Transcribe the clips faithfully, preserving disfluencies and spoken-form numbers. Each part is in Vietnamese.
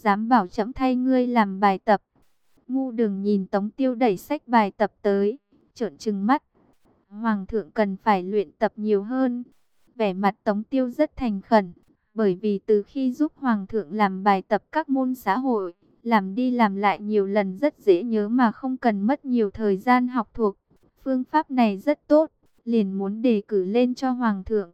dám bảo trẫm thay ngươi làm bài tập. Ngu Đường nhìn Tống Tiêu đẩy sách bài tập tới, trợn trừng mắt. Hoàng thượng cần phải luyện tập nhiều hơn. Vẻ mặt Tống Tiêu rất thành khẩn, bởi vì từ khi giúp Hoàng thượng làm bài tập các môn xã hội, làm đi làm lại nhiều lần rất dễ nhớ mà không cần mất nhiều thời gian học thuộc. Phương pháp này rất tốt, liền muốn đề cử lên cho Hoàng thượng.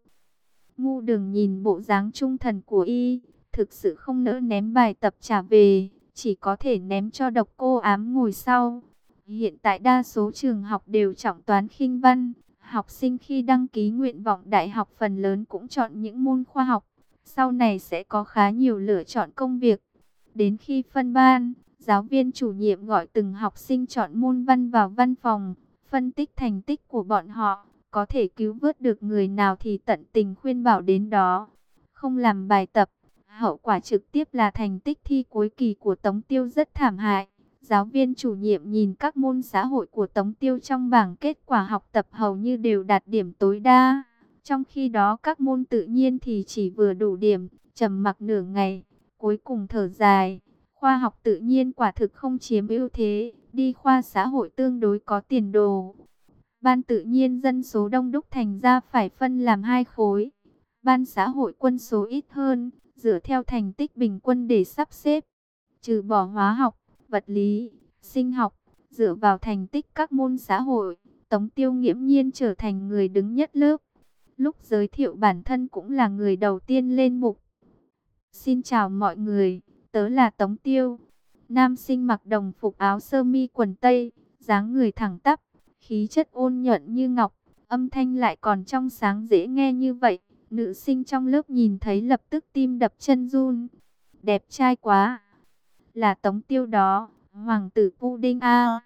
Ngu Đường nhìn bộ dáng trung thần của y, thực sự không nỡ ném bài tập trả về, chỉ có thể ném cho Độc Cô Ám ngồi sau. Hiện tại đa số trường học đều trọng toán khinh văn, học sinh khi đăng ký nguyện vọng đại học phần lớn cũng chọn những môn khoa học, sau này sẽ có khá nhiều lựa chọn công việc. Đến khi phân ban, giáo viên chủ nhiệm gọi từng học sinh chọn môn văn vào văn phòng, phân tích thành tích của bọn họ, có thể cứu vớt được người nào thì tận tình khuyên bảo đến đó. Không làm bài tập, hậu quả trực tiếp là thành tích thi cuối kỳ của Tống Tiêu rất thảm hại. Giáo viên chủ nhiệm nhìn các môn xã hội của Tống Tiêu trong bảng kết quả học tập hầu như đều đạt điểm tối đa. Trong khi đó các môn tự nhiên thì chỉ vừa đủ điểm, trầm mặc nửa ngày, cuối cùng thở dài. Khoa học tự nhiên quả thực không chiếm ưu thế, đi khoa xã hội tương đối có tiền đồ. Ban tự nhiên dân số đông đúc thành ra phải phân làm hai khối. Ban xã hội quân số ít hơn, dựa theo thành tích bình quân để sắp xếp. Trừ bỏ hóa học, vật lý, sinh học, dựa vào thành tích các môn xã hội, Tống Tiêu nghiễm nhiên trở thành người đứng nhất lớp. Lúc giới thiệu bản thân cũng là người đầu tiên lên mục. Xin chào mọi người, tớ là Tống Tiêu. Nam sinh mặc đồng phục áo sơ mi quần tây, dáng người thẳng tắp, khí chất ôn nhuận như ngọc, âm thanh lại còn trong sáng dễ nghe như vậy. Nữ sinh trong lớp nhìn thấy lập tức tim đập chân run. Đẹp trai quá. Là Tống Tiêu đó, hoàng tử Pudding a.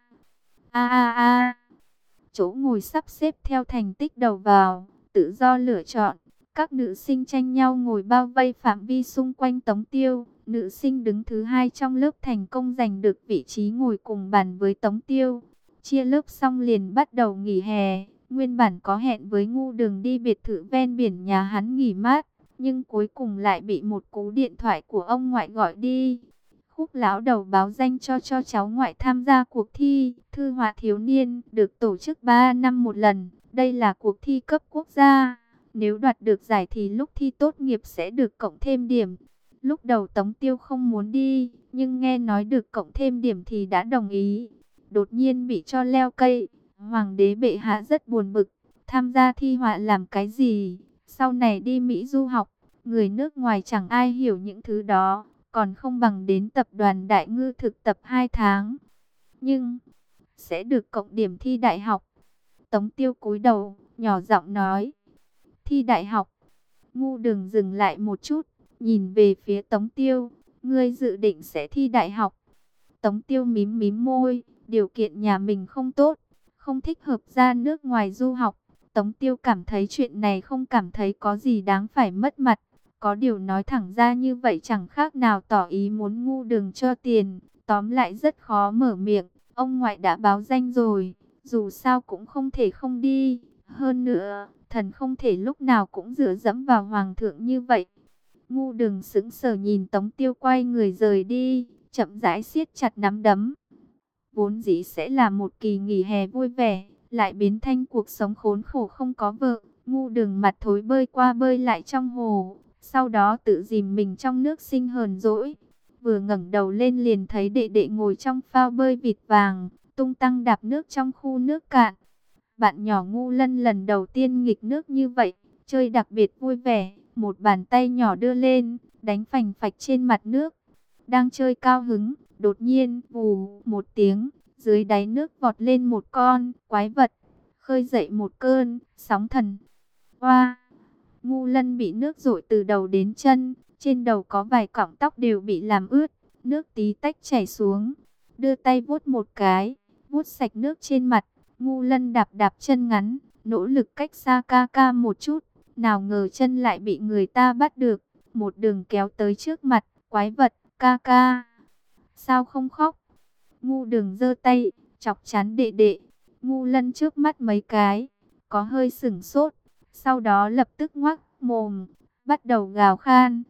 A a a. Chỗ ngồi sắp xếp theo thành tích đầu vào, tự do lựa chọn. Các nữ sinh tranh nhau ngồi bao vây phạm vi xung quanh Tống Tiêu. Nữ sinh đứng thứ hai trong lớp thành công giành được vị trí ngồi cùng bàn với Tống Tiêu. Chia lớp xong liền bắt đầu nghỉ hè. Nguyên bản có hẹn với Ngu Đường đi biệt thự ven biển nhà hắn nghỉ mát, nhưng cuối cùng lại bị một cú điện thoại của ông ngoại gọi đi. Khúc lão đầu báo danh cho cho cháu ngoại tham gia cuộc thi thư họa thiếu niên được tổ chức ba năm một lần. Đây là cuộc thi cấp quốc gia. Nếu đoạt được giải thì lúc thi tốt nghiệp sẽ được cộng thêm điểm. Lúc đầu Tống Tiêu không muốn đi, nhưng nghe nói được cộng thêm điểm thì đã đồng ý. Đột nhiên bị cho leo cây. Hoàng đế bệ hạ rất buồn bực. Tham gia thi họa làm cái gì? Sau này đi Mỹ du học. Người nước ngoài chẳng ai hiểu những thứ đó. Còn không bằng đến tập đoàn Đại Ngư thực tập hai tháng. Nhưng sẽ được cộng điểm thi đại học. Tống Tiêu cúi đầu, nhỏ giọng nói. Thi đại học. Ngu Đường dừng lại một chút, nhìn về phía Tống Tiêu. Ngươi dự định sẽ thi đại học. Tống Tiêu mím mím môi, điều kiện nhà mình không tốt, không thích hợp ra nước ngoài du học. Tống Tiêu cảm thấy chuyện này không cảm thấy có gì đáng phải mất mặt. Có điều nói thẳng ra như vậy chẳng khác nào tỏ ý muốn Ngu Đường cho tiền. Tóm lại rất khó mở miệng. Ông ngoại đã báo danh rồi, dù sao cũng không thể không đi. Hơn nữa, thần không thể lúc nào cũng dựa dẫm vào hoàng thượng như vậy. Ngu Đường sững sờ nhìn Tống Tiêu quay người rời đi, chậm rãi siết chặt nắm đấm. Vốn dĩ sẽ là một kỳ nghỉ hè vui vẻ, lại biến thành cuộc sống khốn khổ không có vợ. Ngu Đường mặt thối bơi qua bơi lại trong hồ, sau đó tự dìm mình trong nước sinh hờn dỗi. Vừa ngẩng đầu lên liền thấy đệ đệ ngồi trong phao bơi vịt vàng, tung tăng đạp nước trong khu nước cạn. Bạn nhỏ Ngu Lân lần đầu tiên nghịch nước như vậy, chơi đặc biệt vui vẻ, một bàn tay nhỏ đưa lên, đánh phành phạch trên mặt nước. Đang chơi cao hứng, đột nhiên, vù một tiếng, dưới đáy nước vọt lên một con quái vật, khơi dậy một cơn sóng thần. Oa! Ngu Lân bị nước dội từ đầu đến chân, trên đầu có vài cọng tóc đều bị làm ướt, nước tí tách chảy xuống. Đưa tay vuốt một cái, vuốt sạch nước trên mặt. Ngu Lân đạp đạp chân ngắn, nỗ lực cách xa ca ca một chút. Nào ngờ chân lại bị người ta bắt được, một đường kéo tới trước mặt. Quái vật, ca ca, sao không khóc? Ngu Đường giơ tay, chọc chán đệ đệ. Ngu Lân trước mắt mấy cái, có hơi sửng sốt. Sau đó lập tức ngoác mồm, bắt đầu gào khan.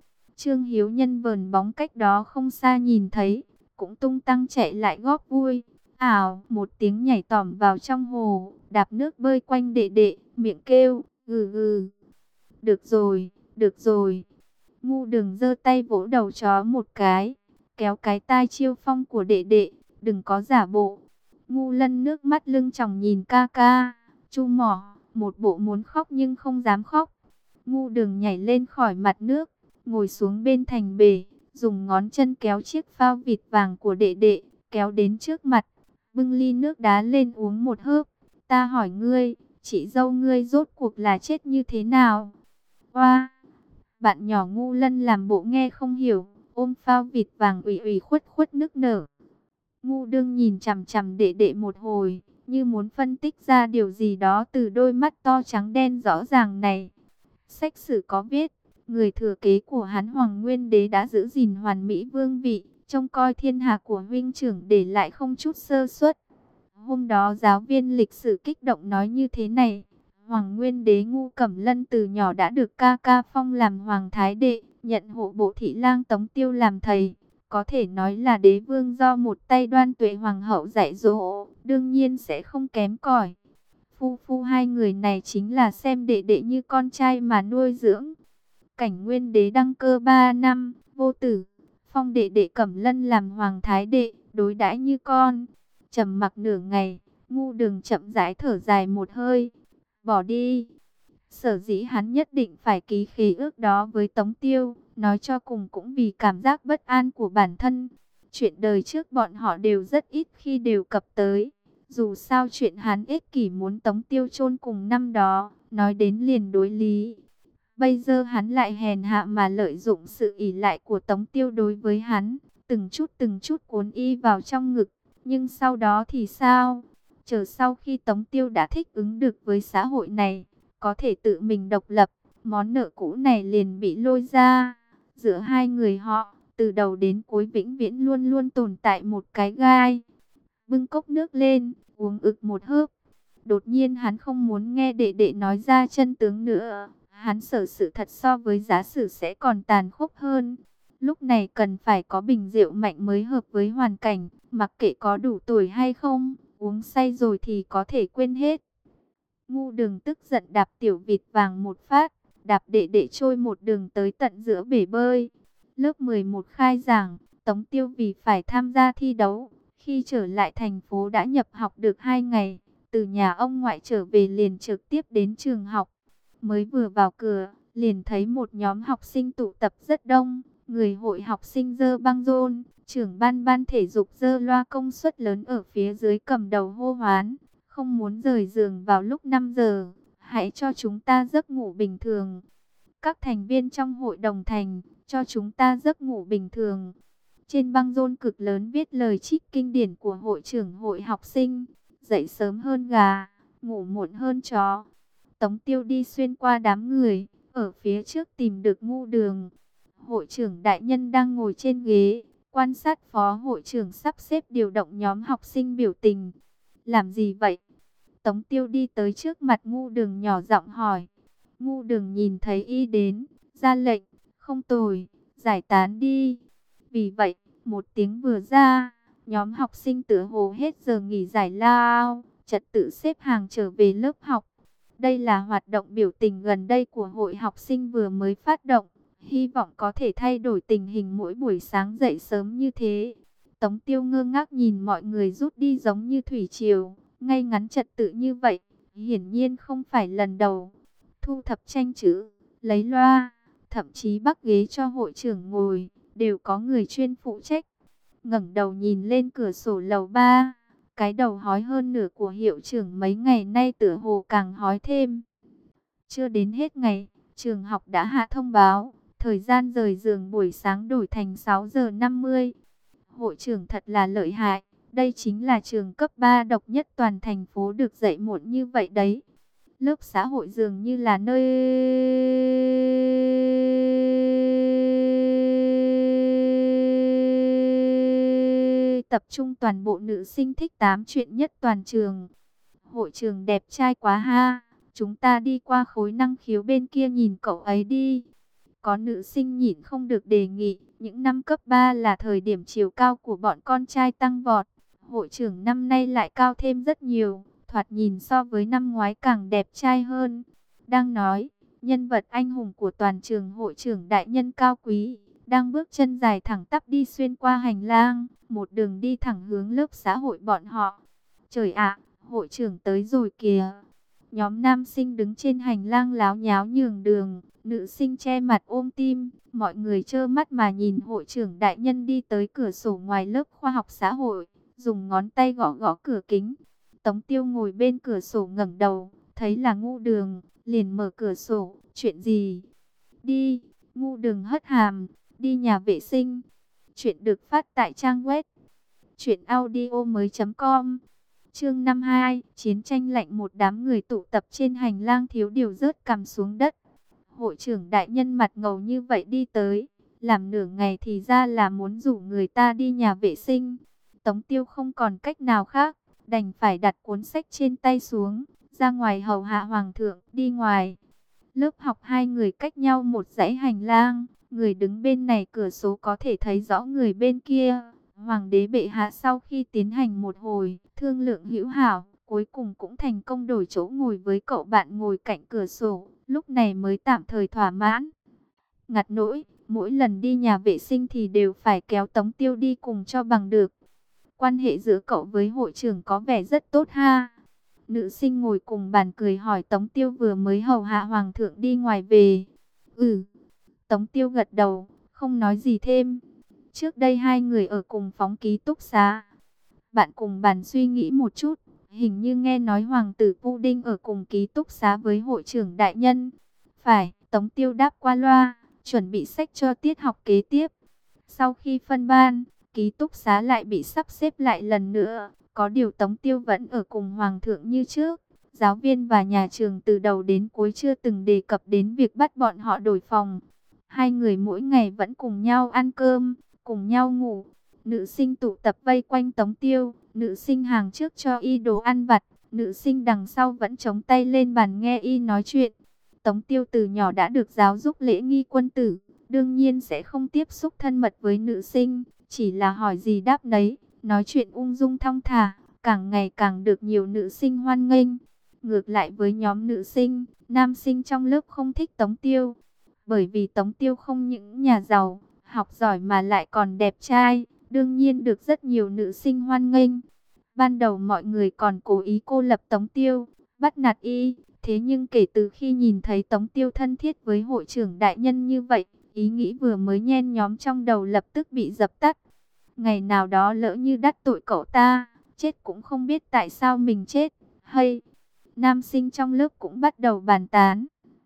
Trương Hiếu Nhân vờn bóng cách đó không xa nhìn thấy, cũng tung tăng chạy lại góp vui. Ảo, một tiếng nhảy tỏm vào trong hồ, đạp nước bơi quanh đệ đệ, miệng kêu, gừ gừ. Được rồi, được rồi. Ngu Đường giơ tay vỗ đầu chó một cái, kéo cái tai Chiêu Phong của đệ đệ, đừng có giả bộ. Ngu Lân nước mắt lưng tròng nhìn ca ca, chu mỏ, một bộ muốn khóc nhưng không dám khóc. Ngu Đường nhảy lên khỏi mặt nước, ngồi xuống bên thành bể, dùng ngón chân kéo chiếc phao vịt vàng của đệ đệ, kéo đến trước mặt, bưng ly nước đá lên uống một hớp. Ta hỏi ngươi, chị dâu ngươi rốt cuộc là chết như thế nào? Oa! Bạn nhỏ Ngu Lân làm bộ nghe không hiểu, ôm phao vịt vàng ủy ủy khuất khuất nức nở. Ngu Đương nhìn chằm chằm đệ đệ một hồi, như muốn phân tích ra điều gì đó từ đôi mắt to trắng đen rõ ràng này. Sách sử có viết, người thừa kế của hắn Hoàng Nguyên Đế đã giữ gìn hoàn mỹ vương vị, trông coi thiên hạ của huynh trưởng để lại không chút sơ suất. Hôm đó giáo viên lịch sử kích động nói như thế này: Hoàng Nguyên Đế Ngu Cẩm Lân từ nhỏ đã được ca ca phong làm hoàng thái đệ, nhận hộ bộ thị lang Tống Tiêu làm thầy. Có thể nói là đế vương do một tay Đoan Tuệ hoàng hậu dạy dỗ, đương nhiên sẽ không kém cỏi. Phu phu hai người này chính là xem đệ đệ như con trai mà nuôi dưỡng. Cảnh Nguyên Đế đăng cơ ba năm, vô tử, phong đệ đệ Cẩm Lân làm hoàng thái đệ, đối đãi như con. Trầm mặc nửa ngày, Ngu Đường chậm rãi thở dài một hơi, bỏ đi. Sở dĩ hắn nhất định phải ký khế ước đó với Tống Tiêu, nói cho cùng cũng vì cảm giác bất an của bản thân. Chuyện đời trước bọn họ đều rất ít khi đều cập tới. Dù sao chuyện hắn ích kỷ muốn Tống Tiêu chôn cùng năm đó, nói đến liền đối lý. Bây giờ hắn lại hèn hạ mà lợi dụng sự ỷ lại của Tống Tiêu đối với hắn, từng chút từng chút cuốn y vào trong ngực. Nhưng sau đó thì sao? Chờ sau khi Tống Tiêu đã thích ứng được với xã hội này, có thể tự mình độc lập, món nợ cũ này liền bị lôi ra. Giữa hai người họ, từ đầu đến cuối vĩnh viễn luôn luôn tồn tại một cái gai. Bưng cốc nước lên, uống ực một hớp. Đột nhiên hắn không muốn nghe đệ đệ nói ra chân tướng nữa. Hắn sợ sự thật so với giả sử sẽ còn tàn khốc hơn. Lúc này cần phải có bình rượu mạnh mới hợp với hoàn cảnh, mặc kệ có đủ tuổi hay không, uống say rồi thì có thể quên hết. Ngu Đường tức giận đạp tiểu vịt vàng một phát, đạp đệ đệ trôi một đường tới tận giữa bể bơi. Lớp mười một khai giảng, Tống Tiêu vì phải tham gia thi đấu, khi trở lại thành phố đã nhập học được hai ngày, từ nhà ông ngoại trở về liền trực tiếp đến trường học. Mới vừa vào cửa, liền thấy một nhóm học sinh tụ tập rất đông, người hội học sinh giơ băng rôn, trưởng ban ban thể dục giơ loa công suất lớn ở phía dưới cầm đầu hô hoán, không muốn rời giường vào lúc năm giờ, hãy cho chúng ta giấc ngủ bình thường. Các thành viên trong hội đồng thành, cho chúng ta giấc ngủ bình thường. Trên băng rôn cực lớn viết lời trích kinh điển của hội trưởng hội học sinh, dậy sớm hơn gà, ngủ muộn hơn chó. Tống Tiêu đi xuyên qua đám người, ở phía trước tìm được Ngu Đường. Hội trưởng đại nhân đang ngồi trên ghế, quan sát phó hội trưởng sắp xếp điều động nhóm học sinh biểu tình. Làm gì vậy? Tống Tiêu đi tới trước mặt Ngu Đường nhỏ giọng hỏi. Ngu Đường nhìn thấy y đến, ra lệnh, không tồi, giải tán đi. Vì vậy, một tiếng vừa ra, nhóm học sinh tựa hồ hết giờ nghỉ giải lao, trật tự xếp hàng trở về lớp học. Đây là hoạt động biểu tình gần đây của hội học sinh vừa mới phát động, hy vọng có thể thay đổi tình hình mỗi buổi sáng dậy sớm như thế. Tống Tiêu ngơ ngác nhìn mọi người rút đi giống như thủy triều, ngay ngắn trật tự như vậy, hiển nhiên không phải lần đầu. Thu thập tranh chữ, lấy loa, thậm chí bắc ghế cho hội trưởng ngồi, đều có người chuyên phụ trách. Ngẩng đầu nhìn lên cửa sổ lầu ba, cái đầu hói hơn nửa của hiệu trưởng mấy ngày nay tựa hồ càng hói thêm. Chưa đến hết ngày, trường học đã hạ thông báo, thời gian rời giường buổi sáng đổi thành sáu giờ năm mươi. Hội trưởng thật là lợi hại, đây chính là trường cấp ba độc nhất toàn thành phố được dạy muộn như vậy đấy. Lớp xã hội dường như là nơi tập trung toàn bộ nữ sinh thích tám chuyện nhất toàn trường. Hội trường đẹp trai quá ha, chúng ta đi qua khối năng khiếu bên kia nhìn cậu ấy đi. Có nữ sinh nhịn không được đề nghị, những năm cấp ba là thời điểm chiều cao của bọn con trai tăng vọt. Hội trưởng năm nay lại cao thêm rất nhiều, thoạt nhìn so với năm ngoái càng đẹp trai hơn. Đang nói, nhân vật anh hùng của toàn trường hội trưởng đại nhân cao quý, đang bước chân dài thẳng tắp đi xuyên qua hành lang, một đường đi thẳng hướng lớp xã hội bọn họ. Trời ạ, hội trưởng tới rồi kìa. Nhóm nam sinh đứng trên hành lang láo nháo nhường đường, nữ sinh che mặt ôm tim, mọi người trơ mắt mà nhìn hội trưởng đại nhân đi tới cửa sổ ngoài lớp khoa học xã hội, dùng ngón tay gõ gõ cửa kính. Tống Tiêu ngồi bên cửa sổ ngẩng đầu, thấy là Ngu Đường, liền mở cửa sổ, chuyện gì? Đi, Ngu Đường hất hàm, đi nhà vệ sinh. Chuyện được phát tại trang web truyện audio mới chấm com. Chương năm mươi hai, chiến tranh lạnh. Một đám người tụ tập trên hành lang thiếu điều rớt cằm xuống đất. Hội trưởng đại nhân mặt ngầu như vậy đi tới, làm nửa ngày thì ra là muốn rủ người ta đi nhà vệ sinh. Tống Tiêu không còn cách nào khác, đành phải đặt cuốn sách trên tay xuống, ra ngoài hầu hạ hoàng thượng. Đi ngoài lớp học, hai người cách nhau một dãy hành lang, người đứng bên này cửa sổ có thể thấy rõ người bên kia. Hoàng đế bệ hạ sau khi tiến hành một hồi thương lượng hữu hảo, cuối cùng cũng thành công đổi chỗ ngồi với cậu bạn ngồi cạnh cửa sổ, lúc này mới tạm thời thỏa mãn. Ngặt nỗi, mỗi lần đi nhà vệ sinh thì đều phải kéo Tống Tiêu đi cùng cho bằng được. Quan hệ giữa cậu với hội trưởng có vẻ rất tốt ha. Nữ sinh ngồi cùng bàn cười hỏi Tống Tiêu vừa mới hầu hạ hoàng thượng đi ngoài về. Ừ. Tống Tiêu gật đầu, không nói gì thêm. Trước đây hai người ở cùng phóng ký túc xá. Bạn cùng bàn suy nghĩ một chút, hình như nghe nói hoàng tử Pudding ở cùng ký túc xá với hội trưởng đại nhân. Phải, Tống Tiêu đáp qua loa, chuẩn bị sách cho tiết học kế tiếp. Sau khi phân ban, ký túc xá lại bị sắp xếp lại lần nữa. Có điều Tống Tiêu vẫn ở cùng hoàng thượng như trước. Giáo viên và nhà trường từ đầu đến cuối chưa từng đề cập đến việc bắt bọn họ đổi phòng. Hai người mỗi ngày vẫn cùng nhau ăn cơm, cùng nhau ngủ. Nữ sinh tụ tập vây quanh Tống Tiêu, nữ sinh hàng trước cho y đồ ăn vặt, nữ sinh đằng sau vẫn chống tay lên bàn nghe y nói chuyện. Tống Tiêu từ nhỏ đã được giáo dục lễ nghi quân tử, đương nhiên sẽ không tiếp xúc thân mật với nữ sinh, chỉ là hỏi gì đáp nấy, nói chuyện ung dung thong thả, càng ngày càng được nhiều nữ sinh hoan nghênh. Ngược lại với nhóm nữ sinh, nam sinh trong lớp không thích Tống Tiêu, bởi vì Tống Tiêu không những nhà giàu, học giỏi mà lại còn đẹp trai, đương nhiên được rất nhiều nữ sinh hoan nghênh. Ban đầu mọi người còn cố ý cô lập Tống Tiêu, bắt nạt y, thế nhưng kể từ khi nhìn thấy Tống Tiêu thân thiết với hội trưởng đại nhân như vậy, ý nghĩ vừa mới nhen nhóm trong đầu lập tức bị dập tắt. Ngày nào đó lỡ như đắc tội cậu ta, chết cũng không biết tại sao mình chết, hay... Nam sinh trong lớp cũng bắt đầu bàn tán.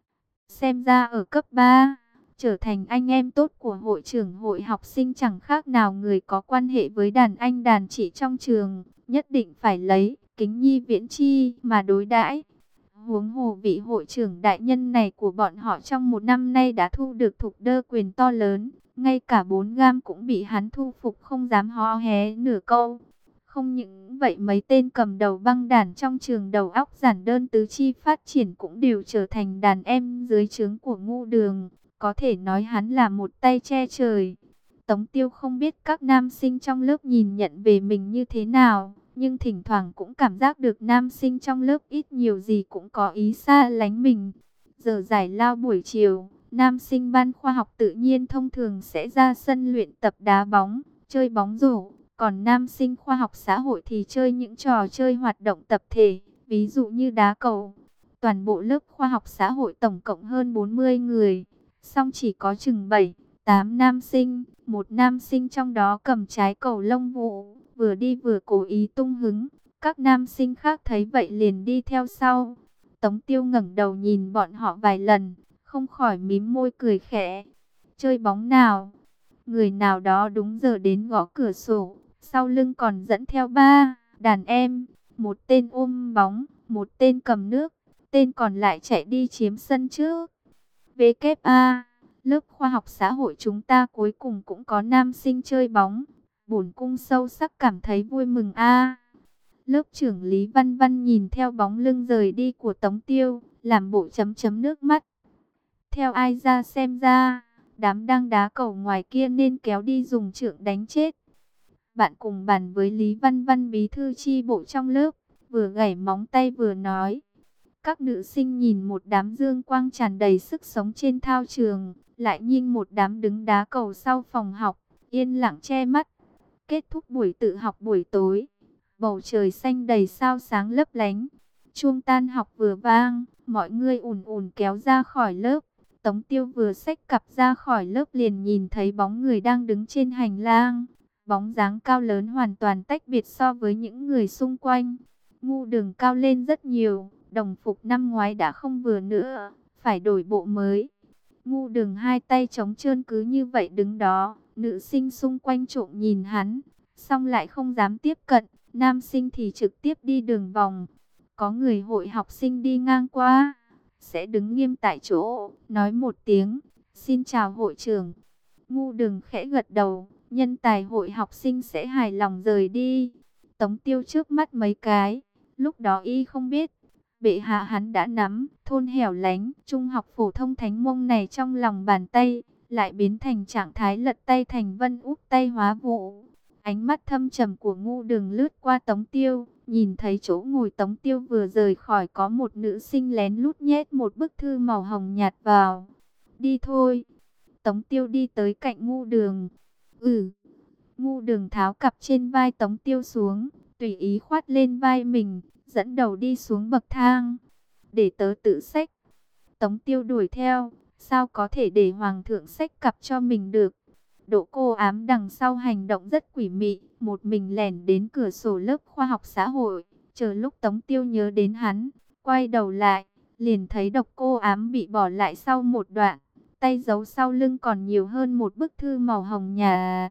Xem ra ở cấp ba, trở thành anh em tốt của hội trưởng hội học sinh chẳng khác nào người có quan hệ với đàn anh đàn chị trong trường, nhất định phải lấy kính nhi viễn chi mà đối đãi. Huống hồ vị hội trưởng đại nhân này của bọn họ trong một năm nay đã thu được thục đơ quyền to lớn, ngay cả bốn gam cũng bị hắn thu phục không dám hó hé nửa câu. Không những vậy, mấy tên cầm đầu băng đàn trong trường đầu óc giản đơn tứ chi phát triển cũng đều trở thành đàn em dưới trướng của Ngu Đường. Có thể nói hắn là một tay che trời. Tống Tiêu không biết các nam sinh trong lớp nhìn nhận về mình như thế nào, nhưng thỉnh thoảng cũng cảm giác được nam sinh trong lớp ít nhiều gì cũng có ý xa lánh mình. Giờ giải lao buổi chiều, nam sinh ban khoa học tự nhiên thông thường sẽ ra sân luyện tập đá bóng, chơi bóng rổ. Còn nam sinh khoa học xã hội thì chơi những trò chơi hoạt động tập thể, ví dụ như đá cầu. Toàn bộ lớp khoa học xã hội tổng cộng hơn bốn mươi người, song chỉ có chừng bảy, tám nam sinh. Một nam sinh trong đó cầm trái cầu lông vũ, vừa đi vừa cố ý tung hứng. Các nam sinh khác thấy vậy liền đi theo sau. Tống Tiêu ngẩng đầu nhìn bọn họ vài lần, không khỏi mím môi cười khẽ. Chơi bóng nào? Người nào đó đúng giờ đến gõ cửa sổ. Sau lưng còn dẫn theo ba đàn em, một tên ôm bóng, một tên cầm nước, tên còn lại chạy đi chiếm sân trước. vê kép a, lớp khoa học xã hội chúng ta cuối cùng cũng có nam sinh chơi bóng. Bổn cung sâu sắc cảm thấy vui mừng a. Lớp trưởng Lý Văn Văn nhìn theo bóng lưng rời đi của Tống Tiêu, làm bộ chấm chấm nước mắt. Theo ai ra xem ra, đám đang đá cầu ngoài kia nên kéo đi dùng trượng đánh chết. Bạn cùng bàn với Lý Văn Văn bí thư chi bộ trong lớp, vừa gảy móng tay vừa nói. Các nữ sinh nhìn một đám dương quang tràn đầy sức sống trên thao trường, lại nhìn một đám đứng đá cầu sau phòng học, yên lặng che mắt. Kết thúc buổi tự học buổi tối, bầu trời xanh đầy sao sáng lấp lánh. Chuông tan học vừa vang, mọi người ùn ùn kéo ra khỏi lớp. Tống Tiêu vừa xách cặp ra khỏi lớp liền nhìn thấy bóng người đang đứng trên hành lang. Bóng dáng cao lớn hoàn toàn tách biệt so với những người xung quanh. Ngu Đường cao lên rất nhiều, đồng phục năm ngoái đã không vừa nữa, phải đổi bộ mới. Ngu Đường hai tay trống trơn cứ như vậy đứng đó, nữ sinh xung quanh trộm nhìn hắn, xong lại không dám tiếp cận, nam sinh thì trực tiếp đi đường vòng. Có người hội học sinh đi ngang qua, sẽ đứng nghiêm tại chỗ, nói một tiếng, xin chào hội trưởng. Ngu Đường khẽ gật đầu, nhân tài hội học sinh sẽ hài lòng rời đi. Tống Tiêu trước mắt mấy cái, lúc đó y không biết, bệ hạ hắn đã nắm thôn hẻo lánh, trung học phổ thông Thánh Mông này trong lòng bàn tay, lại biến thành trạng thái lật tay thành vân úp tay hóa vụ. Ánh mắt thâm trầm của Ngu Đường lướt qua Tống Tiêu, nhìn thấy chỗ ngồi Tống Tiêu vừa rời khỏi có một nữ sinh lén lút nhét một bức thư màu hồng nhạt vào. Đi thôi. Tống Tiêu đi tới cạnh Ngu Đường. Ừ. Ngu Đường tháo cặp trên vai Tống Tiêu xuống, tùy ý khoát lên vai mình, dẫn đầu đi xuống bậc thang. Để tớ tự xách. Tống Tiêu đuổi theo, sao có thể để hoàng thượng xách cặp cho mình được. Đỗ Cô Ám đằng sau hành động rất quỷ mị, một mình lẻn đến cửa sổ lớp khoa học xã hội, chờ lúc Tống Tiêu nhớ đến hắn, quay đầu lại, liền thấy Độc Cô Ám bị bỏ lại sau một đoạn, tay giấu sau lưng còn nhiều hơn một bức thư màu hồng nhạt.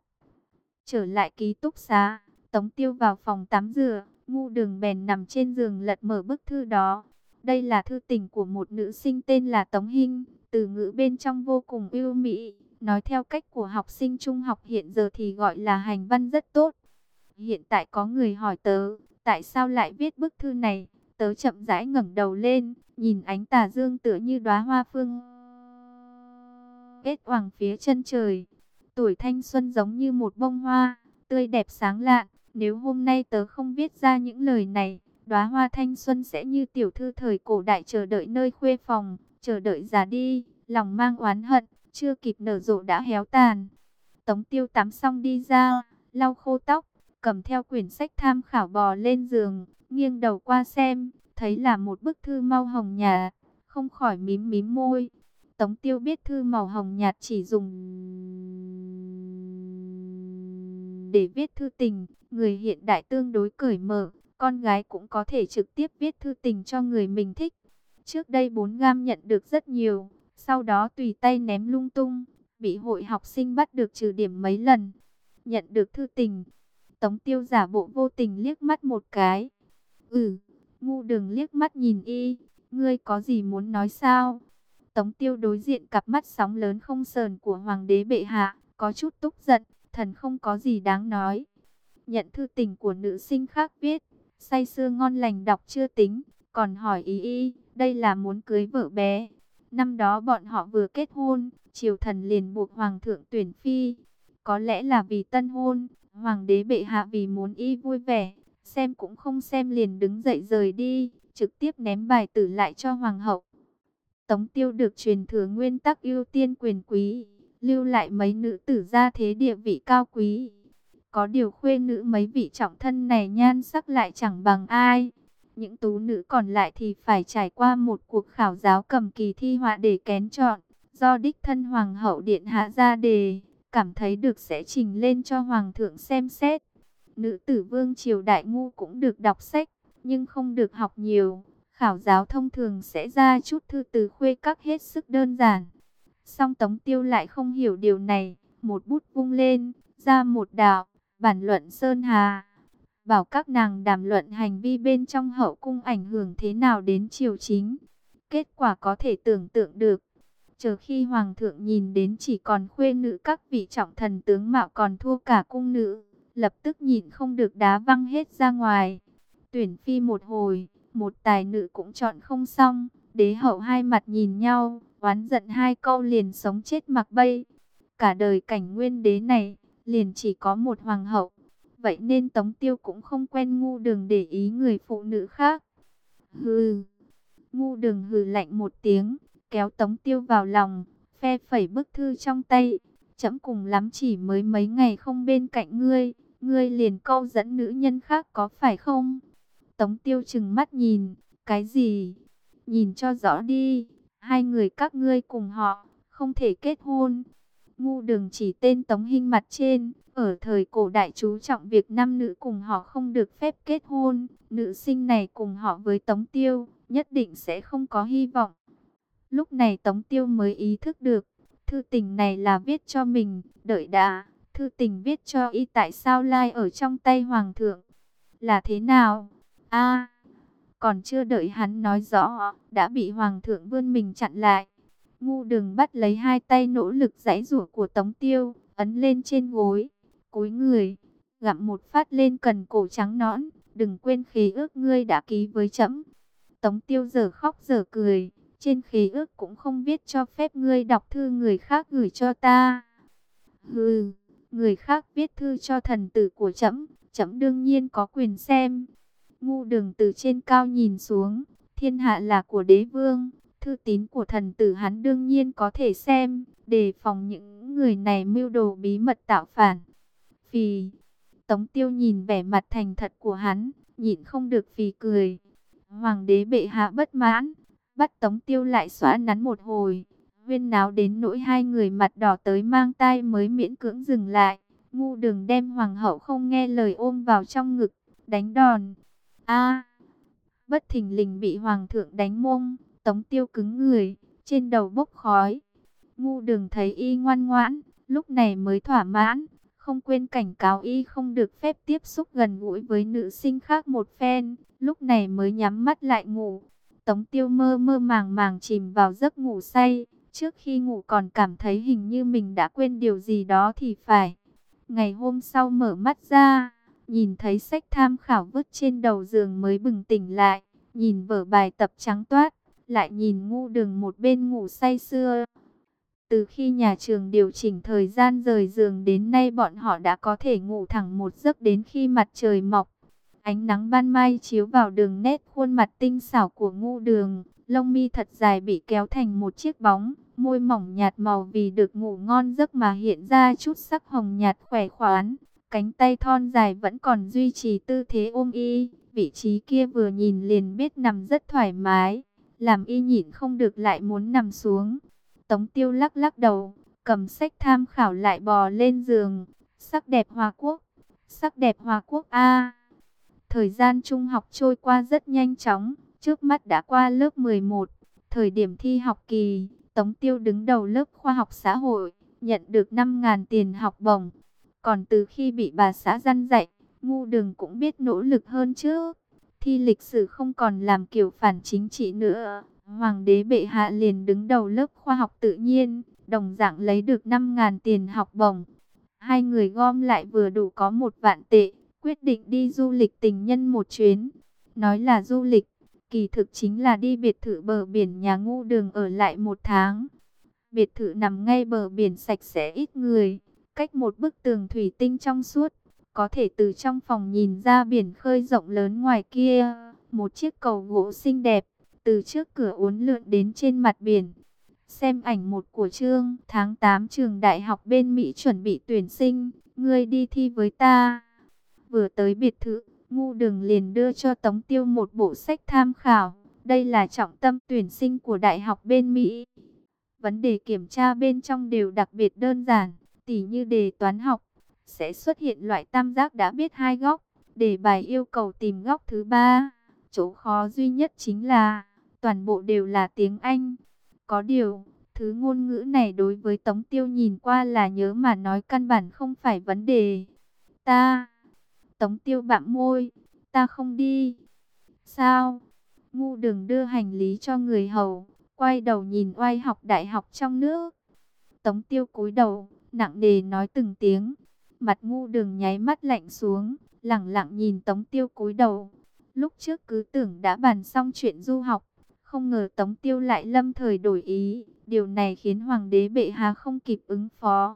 Trở lại ký túc xá, Tống Tiêu vào phòng tắm rửa, Ngu Đường bèn nằm trên giường lật mở bức thư đó. Đây là thư tình của một nữ sinh tên là Tống Hinh, từ ngữ bên trong vô cùng ưu mỹ, nói theo cách của học sinh trung học hiện giờ thì gọi là hành văn rất tốt. Hiện tại có người hỏi tớ, tại sao lại viết bức thư này? Tớ chậm rãi ngẩng đầu lên, nhìn ánh tà dương tựa như đóa hoa phương kết oảng phía chân trời. Tuổi thanh xuân giống như một bông hoa, tươi đẹp sáng lạn. Nếu hôm nay tớ không viết ra những lời này, đóa hoa thanh xuân sẽ như tiểu thư thời cổ đại chờ đợi nơi khuê phòng, chờ đợi già đi, lòng mang oán hận, chưa kịp nở rộ đã héo tàn. Tống Tiêu tắm xong đi ra, lau khô tóc, cầm theo quyển sách tham khảo bò lên giường, nghiêng đầu qua xem, thấy là một bức thư màu hồng nhạt, không khỏi mím mím môi. Tống Tiêu biết thư màu hồng nhạt chỉ dùng để viết thư tình, người hiện đại tương đối cởi mở, con gái cũng có thể trực tiếp viết thư tình cho người mình thích. Trước đây bốn gam nhận được rất nhiều, sau đó tùy tay ném lung tung, bị hội học sinh bắt được trừ điểm mấy lần. Nhận được thư tình, Tống Tiêu giả bộ vô tình liếc mắt một cái. Ừ, Ngu Đường liếc mắt nhìn y, ngươi có gì muốn nói sao? Tống Tiêu đối diện cặp mắt sóng lớn không sờn của hoàng đế bệ hạ, có chút tức giận, thần không có gì đáng nói. Nhận thư tình của nữ sinh khác viết, say sưa ngon lành đọc chưa tính, còn hỏi ý y, đây là muốn cưới vợ bé. Năm đó bọn họ vừa kết hôn, triều thần liền buộc hoàng thượng tuyển phi. Có lẽ là vì tân hôn, hoàng đế bệ hạ vì muốn y vui vẻ, xem cũng không xem liền đứng dậy rời đi, trực tiếp ném bài tử lại cho hoàng hậu. Tống Tiêu được truyền thừa nguyên tắc ưu tiên quyền quý, lưu lại mấy nữ tử gia thế địa vị cao quý. Có điều khuê nữ mấy vị trọng thân này nhan sắc lại chẳng bằng ai. Những tú nữ còn lại thì phải trải qua một cuộc khảo giáo cầm kỳ thi họa để kén chọn, do đích thân hoàng hậu điện hạ ra đề, cảm thấy được sẽ trình lên cho hoàng thượng xem xét. Nữ tử vương triều đại ngu cũng được đọc sách, nhưng không được học nhiều. Khảo giáo thông thường sẽ ra chút thư từ khuê các hết sức đơn giản. Song Tống Tiêu lại không hiểu điều này, một bút vung lên, ra một đạo bản luận Sơn Hà, bảo các nàng đàm luận hành vi bên trong hậu cung ảnh hưởng thế nào đến triều chính. Kết quả có thể tưởng tượng được. Chờ khi hoàng thượng nhìn đến chỉ còn khuê nữ các vị trọng thần tướng mạo còn thua cả cung nữ, lập tức nhìn không được đá văng hết ra ngoài. Tuyển phi một hồi, một tài nữ cũng chọn không xong, đế hậu hai mặt nhìn nhau, oán giận hai câu liền sống chết mặc bay. Cả đời Cảnh Nguyên đế này, liền chỉ có một hoàng hậu. Vậy nên Tống Tiêu cũng không quen ngu đường để ý người phụ nữ khác. Hừ, ngu đường hừ lạnh một tiếng, kéo Tống Tiêu vào lòng, phe phẩy bức thư trong tay. Trẫm cùng lắm chỉ mới mấy ngày không bên cạnh ngươi, ngươi liền câu dẫn nữ nhân khác có phải không? Tống Tiêu trừng mắt nhìn, cái gì? Nhìn cho rõ đi, hai người các ngươi cùng họ, không thể kết hôn. Ngu đường chỉ tên Tống Hinh mặt trên, ở thời cổ đại chú trọng việc nam nữ cùng họ không được phép kết hôn. Nữ sinh này cùng họ với Tống Tiêu, nhất định sẽ không có hy vọng. Lúc này Tống Tiêu mới ý thức được, thư tình này là viết cho mình, đợi đã, thư tình viết cho y tại sao lai ở trong tay hoàng thượng? Là thế nào? A, còn chưa đợi hắn nói rõ, đã bị hoàng thượng vươn mình chặn lại. Ngu đường bắt lấy hai tay nỗ lực giãy giụa của Tống Tiêu, ấn lên trên gối, cúi người, gặm một phát lên cần cổ trắng nõn, đừng quên khế ước ngươi đã ký với trẫm. Tống Tiêu giờ khóc giờ cười, trên khế ước cũng không viết cho phép ngươi đọc thư người khác gửi cho ta. Hừ, người khác viết thư cho thần tử của trẫm, trẫm đương nhiên có quyền xem. Ngu đường từ trên cao nhìn xuống, thiên hạ là của đế vương, thư tín của thần tử hắn đương nhiên có thể xem, đề phòng những người này mưu đồ bí mật tạo phản. Phì, Tống Tiêu nhìn vẻ mặt thành thật của hắn, nhịn không được phì cười. Hoàng đế bệ hạ bất mãn, bắt Tống Tiêu lại xóa nắn một hồi, huyên náo đến nỗi hai người mặt đỏ tới mang tai mới miễn cưỡng dừng lại. Ngu đường đem hoàng hậu không nghe lời ôm vào trong ngực, đánh đòn. A, bất thình lình bị hoàng thượng đánh mông, Tống Tiêu cứng người, trên đầu bốc khói. Ngu đường thấy y ngoan ngoãn, lúc này mới thỏa mãn, không quên cảnh cáo y không được phép tiếp xúc gần gũi với nữ sinh khác một phen, lúc này mới nhắm mắt lại ngủ. Tống Tiêu mơ mơ màng màng chìm vào giấc ngủ say, trước khi ngủ còn cảm thấy hình như mình đã quên điều gì đó thì phải. Ngày hôm sau mở mắt ra, nhìn thấy sách tham khảo vứt trên đầu giường mới bừng tỉnh lại, nhìn vở bài tập trắng toát, lại nhìn ngu đường một bên ngủ say sưa. Từ khi nhà trường điều chỉnh thời gian rời giường đến nay bọn họ đã có thể ngủ thẳng một giấc đến khi mặt trời mọc. Ánh nắng ban mai chiếu vào đường nét khuôn mặt tinh xảo của ngu đường, lông mi thật dài bị kéo thành một chiếc bóng, môi mỏng nhạt màu vì được ngủ ngon giấc mà hiện ra chút sắc hồng nhạt khỏe khoắn. Cánh tay thon dài vẫn còn duy trì tư thế ôm y, vị trí kia vừa nhìn liền biết nằm rất thoải mái, làm y nhịn không được lại muốn nằm xuống. Tống Tiêu lắc lắc đầu, cầm sách tham khảo lại bò lên giường. Sắc đẹp Hoa Quốc, sắc đẹp Hoa Quốc a. Thời gian trung học trôi qua rất nhanh chóng, trước mắt đã qua lớp mười một. Thời điểm thi học kỳ, Tống Tiêu đứng đầu lớp khoa học xã hội, nhận được năm nghìn tiền học bổng. Còn từ khi bị bà xã răn dạy, ngu đường cũng biết nỗ lực hơn trước. Thi lịch sử không còn làm kiểu phản chính trị nữa. Hoàng đế bệ hạ liền đứng đầu lớp khoa học tự nhiên, đồng dạng lấy được năm nghìn tiền học bổng. Hai người gom lại vừa đủ có một vạn tệ, quyết định đi du lịch tình nhân một chuyến. Nói là du lịch, kỳ thực chính là đi biệt thự bờ biển nhà ngu đường ở lại một tháng. Biệt thự nằm ngay bờ biển sạch sẽ ít người, cách một bức tường thủy tinh trong suốt, có thể từ trong phòng nhìn ra biển khơi rộng lớn ngoài kia. Một chiếc cầu gỗ xinh đẹp, từ trước cửa uốn lượn đến trên mặt biển. Xem ảnh một của chương, tháng tám trường đại học bên Mỹ chuẩn bị tuyển sinh, ngươi đi thi với ta. Vừa tới biệt thự, ngu đường liền đưa cho Tống Tiêu một bộ sách tham khảo. Đây là trọng tâm tuyển sinh của đại học bên Mỹ. Vấn đề kiểm tra bên trong đều đặc biệt đơn giản, tỉ như đề toán học, sẽ xuất hiện loại tam giác đã biết hai góc, đề bài yêu cầu tìm góc thứ ba. Chỗ khó duy nhất chính là, toàn bộ đều là tiếng Anh. Có điều, thứ ngôn ngữ này đối với Tống Tiêu nhìn qua là nhớ mà nói căn bản không phải vấn đề. Ta, Tống Tiêu bặm môi, ta không đi. Sao? Ngu đường đưa hành lý cho người hầu, quay đầu nhìn oai học đại học trong nước. Tống Tiêu cúi đầu, nặng nề nói từng tiếng. Mặt ngu đường nháy mắt lạnh xuống, lẳng lặng nhìn Tống Tiêu cúi đầu. Lúc trước cứ tưởng đã bàn xong chuyện du học, không ngờ Tống Tiêu lại lâm thời đổi ý. Điều này khiến Hoàng đế bệ hạ không kịp ứng phó.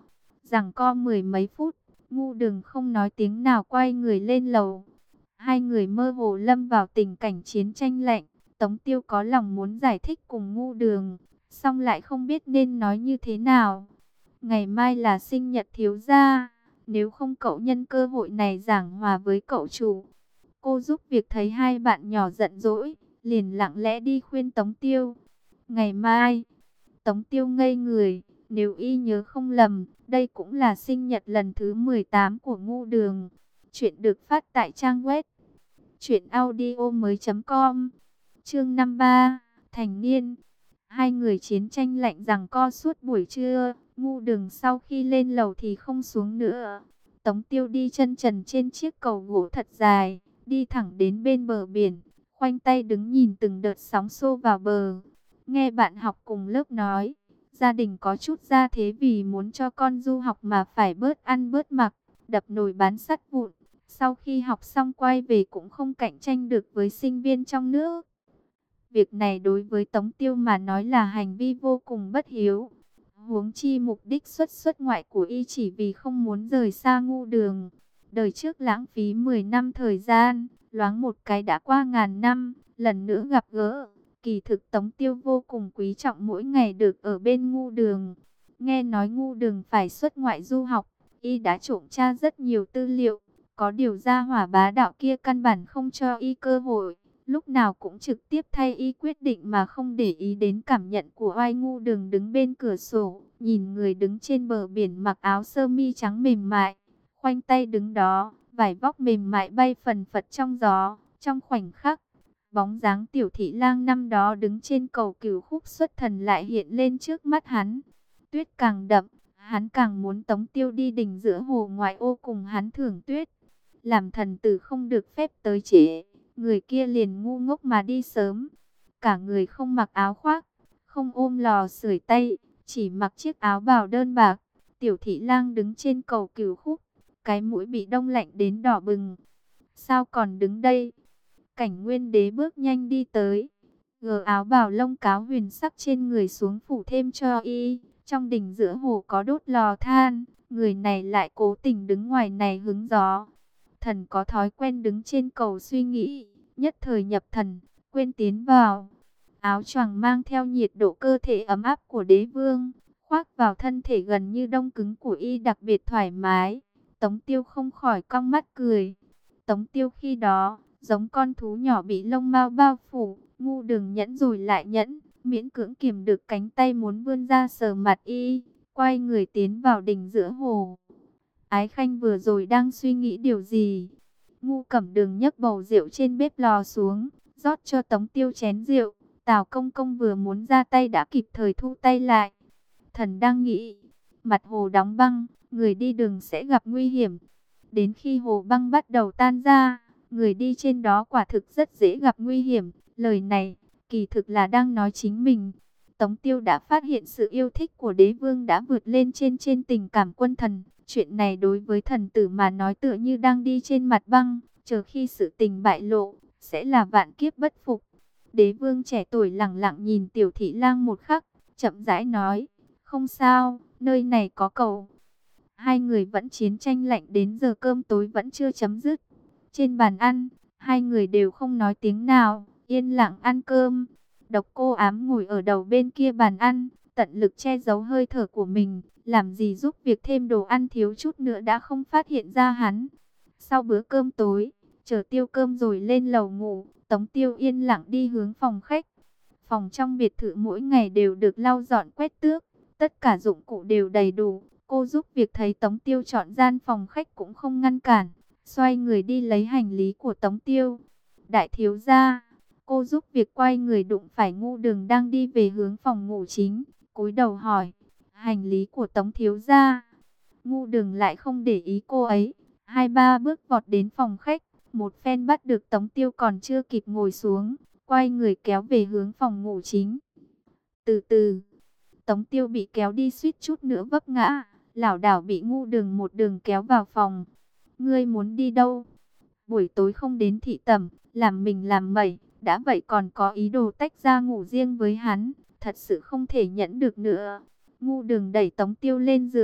Giằng co mười mấy phút, Ngu Đường không nói tiếng nào quay người lên lầu. Hai người mơ hồ lâm vào tình cảnh chiến tranh lạnh. Tống Tiêu có lòng muốn giải thích cùng Ngu Đường, song lại không biết nên nói như thế nào. Ngày mai là sinh nhật thiếu gia, nếu không cậu nhân cơ hội này giảng hòa với cậu chủ. Cô giúp việc thấy hai bạn nhỏ giận dỗi, liền lặng lẽ đi khuyên Tống Tiêu. Ngày mai, Tống Tiêu ngây người, nếu y nhớ không lầm, đây cũng là sinh nhật lần thứ mười tám của Ngu Đường. Chuyện được phát tại trang web truyện audio mới chấm com. Chương năm mươi ba, Thành niên. Hai người chiến tranh lạnh giằng co suốt buổi trưa. Ngu Đường sau khi lên lầu thì không xuống nữa. Tống Tiêu đi chân trần trên chiếc cầu gỗ thật dài, đi thẳng đến bên bờ biển, khoanh tay đứng nhìn từng đợt sóng xô vào bờ. Nghe bạn học cùng lớp nói, gia đình có chút gia thế vì muốn cho con du học mà phải bớt ăn bớt mặc, đập nồi bán sắt vụn. Sau khi học xong quay về cũng không cạnh tranh được với sinh viên trong nước. Việc này đối với Tống Tiêu mà nói là hành vi vô cùng bất hiếu. Huống chi mục đích xuất xuất ngoại của y chỉ vì không muốn rời xa Ngu Đường. Đời trước lãng phí mười năm thời gian, loáng một cái đã qua ngàn năm, lần nữa gặp gỡ. Kỳ thực Tống Tiêu vô cùng quý trọng mỗi ngày được ở bên Ngu Đường. Nghe nói Ngu Đường phải xuất ngoại du học, y đã trộm tra rất nhiều tư liệu. Có điều gia hỏa bá đạo kia căn bản không cho y cơ hội, lúc nào cũng trực tiếp thay y quyết định mà không để ý đến cảm nhận của oai. Ngu Đường đứng bên cửa sổ, nhìn người đứng trên bờ biển mặc áo sơ mi trắng mềm mại, khoanh tay đứng đó, vải vóc mềm mại bay phần phật trong gió. Trong khoảnh khắc, bóng dáng Tiểu Thị Lang năm đó đứng trên cầu Cửu Khúc xuất thần lại hiện lên trước mắt hắn. Tuyết càng đậm, hắn càng muốn Tống Tiêu đi đỉnh giữa hồ ngoại ô cùng hắn thưởng tuyết. Làm thần tử không được phép tới trễ, người kia liền ngu ngốc mà đi sớm. Cả người không mặc áo khoác, không ôm lò sưởi tay, chỉ mặc chiếc áo bào đơn bạc. Tiểu Thị Lang đứng trên cầu Cửu Khúc, cái mũi bị đông lạnh đến đỏ bừng. Sao còn đứng đây? Cảnh Nguyên Đế bước nhanh đi tới, gỡ áo bào lông cáo huyền sắc trên người xuống phủ thêm cho y. Trong đình giữa hồ có đốt lò than, người này lại cố tình đứng ngoài này hứng gió. Thần có thói quen đứng trên cầu suy nghĩ, nhất thời nhập thần, quên tiến vào. Áo choàng mang theo nhiệt độ cơ thể ấm áp của đế vương, khoác vào thân thể gần như đông cứng của y đặc biệt thoải mái. Tống Tiêu không khỏi cong mắt cười. Tống Tiêu khi đó, giống con thú nhỏ bị lông mao bao phủ. Ngu Đường nhẫn rồi lại nhẫn, miễn cưỡng kiềm được cánh tay muốn vươn ra sờ mặt y, quay người tiến vào đình giữa hồ. Ái Khanh vừa rồi đang suy nghĩ điều gì? Ngu Cẩm Đường nhấc bầu rượu trên bếp lò xuống, rót cho Tống Tiêu chén rượu. Tào Công Công vừa muốn ra tay đã kịp thời thu tay lại. Thần đang nghĩ, mặt hồ đóng băng, người đi đường sẽ gặp nguy hiểm. Đến khi hồ băng bắt đầu tan ra, người đi trên đó quả thực rất dễ gặp nguy hiểm. Lời này, kỳ thực là đang nói chính mình. Tống Tiêu đã phát hiện sự yêu thích của đế vương đã vượt lên trên trên tình cảm quân thần. Chuyện này đối với thần tử mà nói tựa như đang đi trên mặt băng, chờ khi sự tình bại lộ, sẽ là vạn kiếp bất phục. Đế vương trẻ tuổi lặng lặng nhìn Tiểu Thị Lang một khắc, chậm rãi nói, không sao, nơi này có cầu. Hai người vẫn chiến tranh lạnh đến giờ cơm tối vẫn chưa chấm dứt. Trên bàn ăn, hai người đều không nói tiếng nào, yên lặng ăn cơm. Độc Cô Ám ngồi ở đầu bên kia bàn ăn, tận lực che giấu hơi thở của mình, làm gì giúp việc thêm đồ ăn thiếu chút nữa đã không phát hiện ra hắn. Sau bữa cơm tối, chờ tiêu cơm rồi lên lầu ngủ, Tống Tiêu yên lặng đi hướng phòng khách. Phòng trong biệt thự mỗi ngày đều được lau dọn quét tước, tất cả dụng cụ đều đầy đủ. Cô giúp việc thấy Tống Tiêu chọn gian phòng khách cũng không ngăn cản, xoay người đi lấy hành lý của Tống Tiêu. Đại thiếu gia, cô giúp việc quay người đụng phải Ngu Đường đang đi về hướng phòng ngủ chính, cúi đầu hỏi, hành lý của Tống thiếu gia. Ngu Đường lại không để ý cô ấy, hai ba bước vọt đến phòng khách, một phen bắt được Tống Tiêu còn chưa kịp ngồi xuống, quay người kéo về hướng phòng ngủ chính. Từ từ, Tống Tiêu bị kéo đi suýt chút nữa vấp ngã, lảo đảo bị Ngu Đường một đường kéo vào phòng. Ngươi muốn đi đâu? Buổi tối không đến thị tẩm, làm mình làm mẩy, đã vậy còn có ý đồ tách ra ngủ riêng với hắn, thật sự không thể nhẫn được nữa. Ngu Đường đẩy Tống Tiêu lên giường,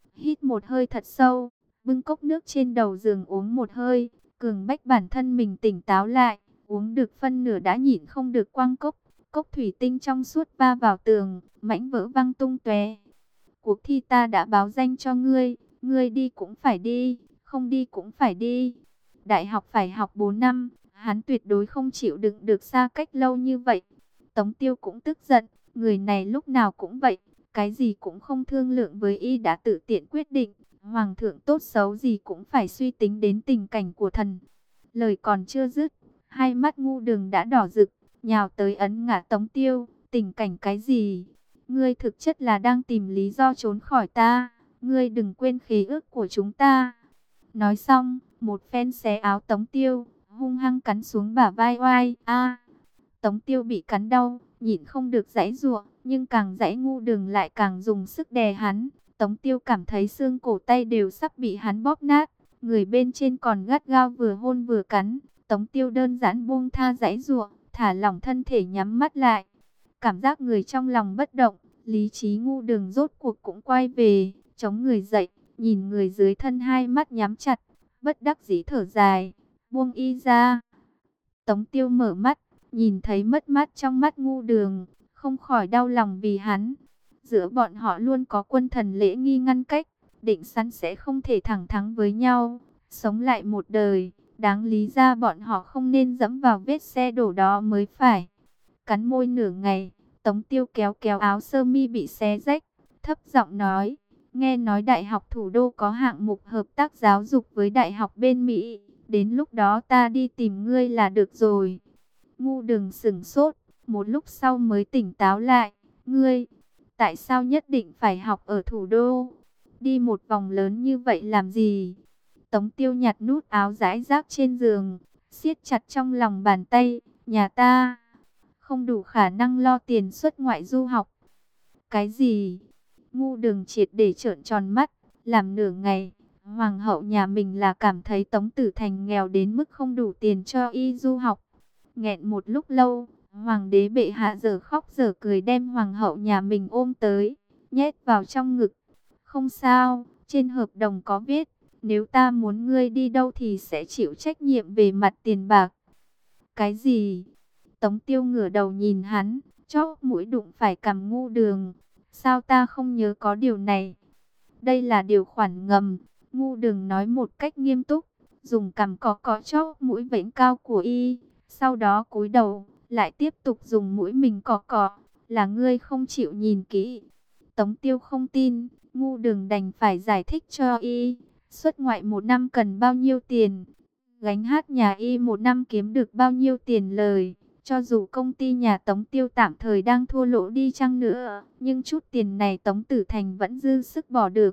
hít một hơi thật sâu, bưng cốc nước trên đầu giường uống một hơi, cường bách bản thân mình tỉnh táo lại, uống được phân nửa đã nhịn không được quăng cốc, cốc thủy tinh trong suốt va vào tường, mảnh vỡ văng tung tóe. Cuộc thi ta đã báo danh cho ngươi, ngươi đi cũng phải đi, không đi cũng phải đi. Đại học phải học bốn năm, hắn tuyệt đối không chịu đựng được xa cách lâu như vậy. Tống Tiêu cũng tức giận, người này lúc nào cũng vậy, cái gì cũng không thương lượng với y đã tự tiện quyết định. Hoàng thượng tốt xấu gì cũng phải suy tính đến tình cảnh của thần. Lời còn chưa dứt, hai mắt Ngu Đường đã đỏ rực, nhào tới ấn ngã Tống Tiêu. Tình cảnh cái gì? Ngươi thực chất là đang tìm lý do trốn khỏi ta. Ngươi đừng quên khế ước của chúng ta. Nói xong, một phen xé áo Tống Tiêu, hung hăng cắn xuống bả vai oai. A, Tống Tiêu bị cắn đau, nhịn không được giãy giụa, nhưng càng giãy Ngu Đường lại càng dùng sức đè hắn. Tống Tiêu cảm thấy xương cổ tay đều sắp bị hắn bóp nát, người bên trên còn gắt gao vừa hôn vừa cắn. Tống Tiêu đơn giản buông tha giãy giụa, thả lỏng thân thể nhắm mắt lại. Cảm giác người trong lòng bất động, lý trí Ngu Đường rốt cuộc cũng quay về, chống người dậy, nhìn người dưới thân hai mắt nhắm chặt, bất đắc dĩ thở dài, buông y ra. Tống Tiêu mở mắt, nhìn thấy mất mát trong mắt Ngu Đường, không khỏi đau lòng vì hắn. Giữa bọn họ luôn có quân thần lễ nghi ngăn cách, định sẵn sẽ không thể thẳng thắn với nhau, sống lại một đời, đáng lý ra bọn họ không nên dẫm vào vết xe đổ đó mới phải. Cắn môi nửa ngày, Tống Tiêu kéo kéo áo sơ mi bị xé rách, thấp giọng nói, nghe nói Đại học Thủ đô có hạng mục hợp tác giáo dục với Đại học bên Mỹ, đến lúc đó ta đi tìm ngươi là được rồi. Ngu Đường sửng sốt, một lúc sau mới tỉnh táo lại, ngươi, tại sao nhất định phải học ở thủ đô? Đi một vòng lớn như vậy làm gì? Tống Tiêu nhặt nút áo rải rác trên giường, siết chặt trong lòng bàn tay, nhà ta không đủ khả năng lo tiền xuất ngoại du học. Cái gì? Ngu Đường triệt để trợn tròn mắt, làm nửa ngày, hoàng hậu nhà mình là cảm thấy Tống Tử Thành nghèo đến mức không đủ tiền cho y du học. Nghẹn một lúc lâu, hoàng đế bệ hạ giờ khóc giờ cười đem hoàng hậu nhà mình ôm tới, nhét vào trong ngực. Không sao, trên hợp đồng có viết, nếu ta muốn ngươi đi đâu thì sẽ chịu trách nhiệm về mặt tiền bạc. Cái gì? Tống Tiêu ngửa đầu nhìn hắn, chóp mũi đụng phải cằm Ngu Đường. Sao ta không nhớ có điều này? Đây là điều khoản ngầm, Ngu Đường nói một cách nghiêm túc, dùng cằm cọ cọ chóp mũi vểnh cao của y, sau đó cúi đầu, lại tiếp tục dùng mũi mình cọ cọ. Là ngươi không chịu nhìn kỹ. Tống Tiêu không tin, Ngu Đường đành phải giải thích cho y, xuất ngoại một năm cần bao nhiêu tiền, gánh hát nhà y một năm kiếm được bao nhiêu tiền lời. Cho dù công ty nhà Tống Tiêu tạm thời đang thua lỗ đi chăng nữa, nhưng chút tiền này Tống Tử Thành vẫn dư sức bỏ được.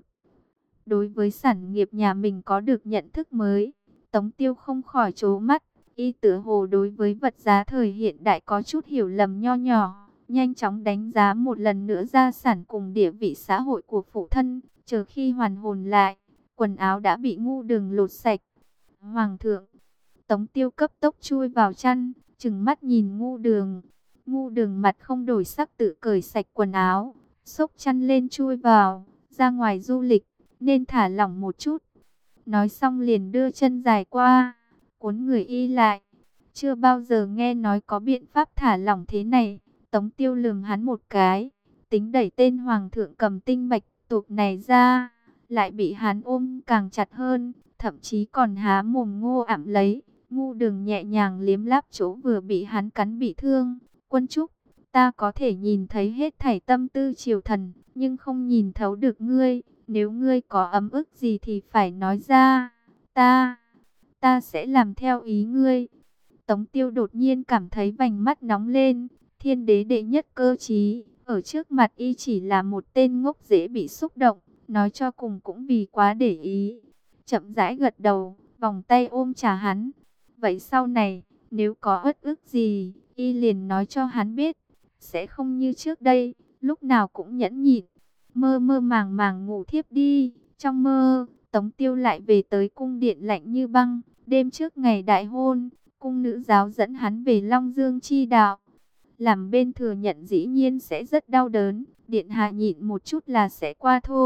Đối với sản nghiệp nhà mình có được nhận thức mới, Tống Tiêu không khỏi trố mắt. Y tựa hồ đối với vật giá thời hiện đại có chút hiểu lầm nho nhỏ, nhanh chóng đánh giá một lần nữa gia sản cùng địa vị xã hội của phụ thân. Chờ khi hoàn hồn lại, quần áo đã bị Ngu Đường lột sạch. Hoàng thượng! Tống Tiêu cấp tốc chui vào chăn, trừng mắt nhìn Ngu Đường. Ngu Đường mặt không đổi sắc tự cởi sạch quần áo, xốc chăn lên chui vào. Ra ngoài du lịch, nên thả lỏng một chút. Nói xong liền đưa chân dài qua, cuốn người y lại. Chưa bao giờ nghe nói có biện pháp thả lỏng thế này. Tống Tiêu lườm hắn một cái, tính đẩy tên hoàng thượng cầm tinh bạch tuộc này ra, lại bị hắn ôm càng chặt hơn, thậm chí còn há mồm ngô ẵm lấy. Ngu Đường nhẹ nhàng liếm láp chỗ vừa bị hắn cắn bị thương. Quân Trúc, ta có thể nhìn thấy hết thảy tâm tư triều thần, nhưng không nhìn thấu được ngươi. Nếu ngươi có ấm ức gì thì phải nói ra, ta, ta sẽ làm theo ý ngươi. Tống Tiêu đột nhiên cảm thấy vành mắt nóng lên. Thiên đế đệ nhất cơ trí, ở trước mặt y chỉ là một tên ngốc dễ bị xúc động, nói cho cùng cũng vì quá để ý. Chậm rãi gật đầu, vòng tay ôm chà hắn. Vậy sau này, nếu có uất ức gì, y liền nói cho hắn biết, sẽ không như trước đây, lúc nào cũng nhẫn nhịn. Mơ mơ màng màng ngủ thiếp đi. Trong mơ, Tống Tiêu lại về tới cung điện lạnh như băng. Đêm trước ngày đại hôn, cung nữ giáo dẫn hắn về Long Dương chi đạo. Làm bên thừa nhận dĩ nhiên sẽ rất đau đớn, điện hạ nhịn một chút là sẽ qua thôi.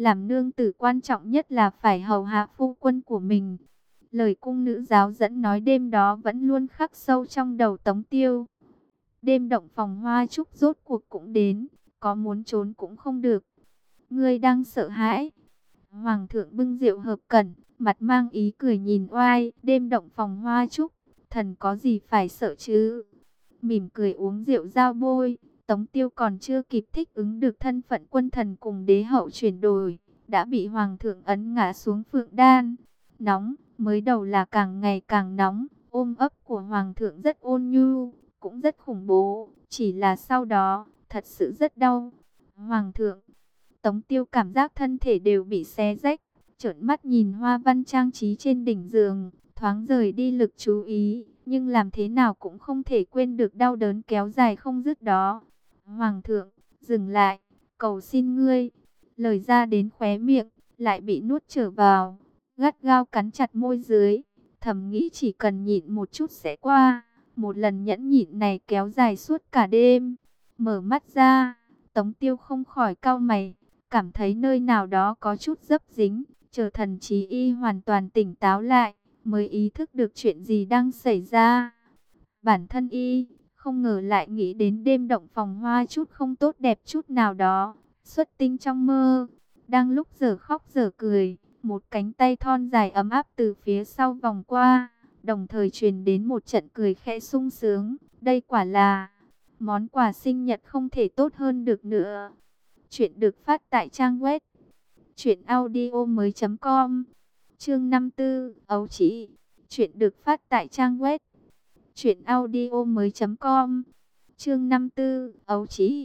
làm nương tử quan trọng nhất là phải hầu hạ phu quân của mình. Lời cung nữ giáo dẫn nói đêm đó vẫn luôn khắc sâu trong đầu Tống Tiêu. Đêm động phòng hoa trúc rốt cuộc cũng đến, có muốn trốn cũng không được. Ngươi đang sợ hãi. Hoàng thượng bưng rượu hợp cẩn, mặt mang ý cười nhìn oai. Đêm động phòng hoa trúc, thần có gì phải sợ chứ? Mỉm cười uống rượu giao bôi. Tống Tiêu còn chưa kịp thích ứng được thân phận quân thần cùng đế hậu chuyển đổi, đã bị hoàng thượng ấn ngã xuống phượng đan. Nóng, mới đầu là càng ngày càng nóng, ôm ấp của hoàng thượng rất ôn nhu, cũng rất khủng bố, chỉ là sau đó, thật sự rất đau. Hoàng thượng, Tống Tiêu cảm giác thân thể đều bị xé rách, trợn mắt nhìn hoa văn trang trí trên đỉnh giường, thoáng rời đi lực chú ý, nhưng làm thế nào cũng không thể quên được đau đớn kéo dài không dứt đó. Hoàng thượng, dừng lại, cầu xin ngươi. Lời ra đến khóe miệng, lại bị nuốt trở vào, gắt gao cắn chặt môi dưới, thầm nghĩ chỉ cần nhịn một chút sẽ qua. Một lần nhẫn nhịn này kéo dài suốt cả đêm. Mở mắt ra, Tống Tiêu không khỏi cau mày, cảm thấy nơi nào đó có chút dấp dính. Chờ thần trí y hoàn toàn tỉnh táo lại, mới ý thức được chuyện gì đang xảy ra. Bản thân y không ngờ lại nghĩ đến đêm động phòng hoa chút không tốt đẹp chút nào đó, xuất tinh trong mơ. Đang lúc giờ khóc giờ cười, một cánh tay thon dài ấm áp từ phía sau vòng qua, đồng thời truyền đến một trận cười khẽ sung sướng. Đây quả là món quà sinh nhật không thể tốt hơn được nữa. Chuyện được phát tại trang web truyện audio mới chấm com. Chương năm tư, ấu chỉ. Chuyện được phát tại trang web truyện audio mới chấm com. Chương năm tư, ấu chỉ.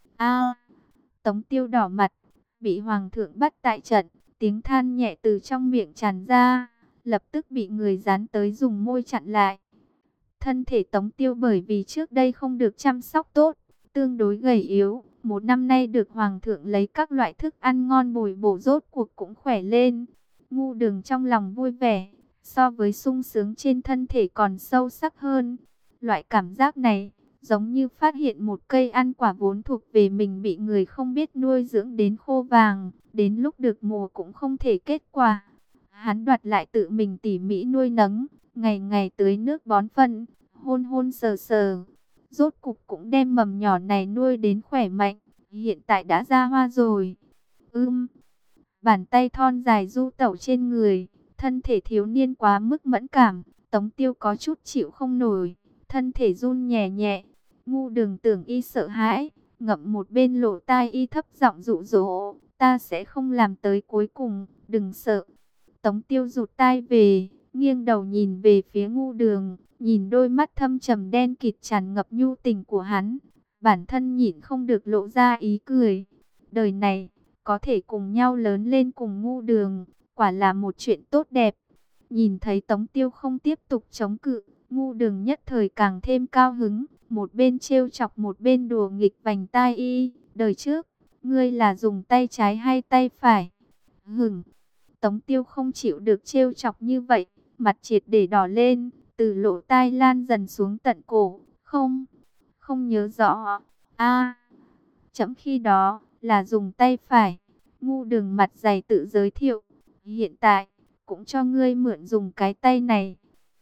A. Tống Tiêu đỏ mặt, bị hoàng thượng bắt tại trận, tiếng than nhẹ từ trong miệng tràn ra, lập tức bị người dán tới dùng môi chặn lại. Thân thể Tống Tiêu bởi vì trước đây không được chăm sóc tốt, tương đối gầy yếu, một năm nay được hoàng thượng lấy các loại thức ăn ngon bồi bổ rốt cuộc cũng khỏe lên. Ngu Đường trong lòng vui vẻ, so với sung sướng trên thân thể còn sâu sắc hơn. Loại cảm giác này, giống như phát hiện một cây ăn quả vốn thuộc về mình bị người không biết nuôi dưỡng đến khô vàng, đến lúc được mùa cũng không thể kết quả. Hắn đoạt lại tự mình tỉ mỉ nuôi nấng, ngày ngày tưới nước bón phân, hôn hôn sờ sờ. Rốt cục cũng đem mầm nhỏ này nuôi đến khỏe mạnh, hiện tại đã ra hoa rồi. Ưm, bàn tay thon dài du tẩu trên người, thân thể thiếu niên quá mức mẫn cảm, Tống Tiêu có chút chịu không nổi, thân thể run nhẹ nhẹ. Ngu Đường tưởng y sợ hãi, ngậm một bên lỗ tai y thấp giọng dụ dỗ, ta sẽ không làm tới cuối cùng, đừng sợ. Tống Tiêu rụt tai về, nghiêng đầu nhìn về phía Ngu Đường, nhìn đôi mắt thâm trầm đen kịt tràn ngập nhu tình của hắn, bản thân nhịn không được lộ ra ý cười. Đời này, có thể cùng nhau lớn lên cùng Ngu Đường, quả là một chuyện tốt đẹp. Nhìn thấy Tống Tiêu không tiếp tục chống cự, Ngu Đường nhất thời càng thêm cao hứng, một bên trêu chọc một bên đùa nghịch vành tai y. Đời trước, ngươi là dùng tay trái hay tay phải? Hửng! Tống Tiêu không chịu được trêu chọc như vậy, mặt triệt để đỏ lên, từ lỗ tai lan dần xuống tận cổ. Không, không nhớ rõ. A, chấm khi đó là dùng tay phải. Ngu Đường mặt dày tự giới thiệu, hiện tại cũng cho ngươi mượn dùng cái tay này.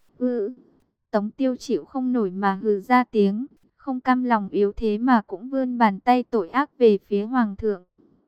Ừ. Tống Tiêu chịu không nổi mà hừ ra tiếng, không cam lòng yếu thế mà cũng vươn bàn tay tội ác về phía hoàng thượng.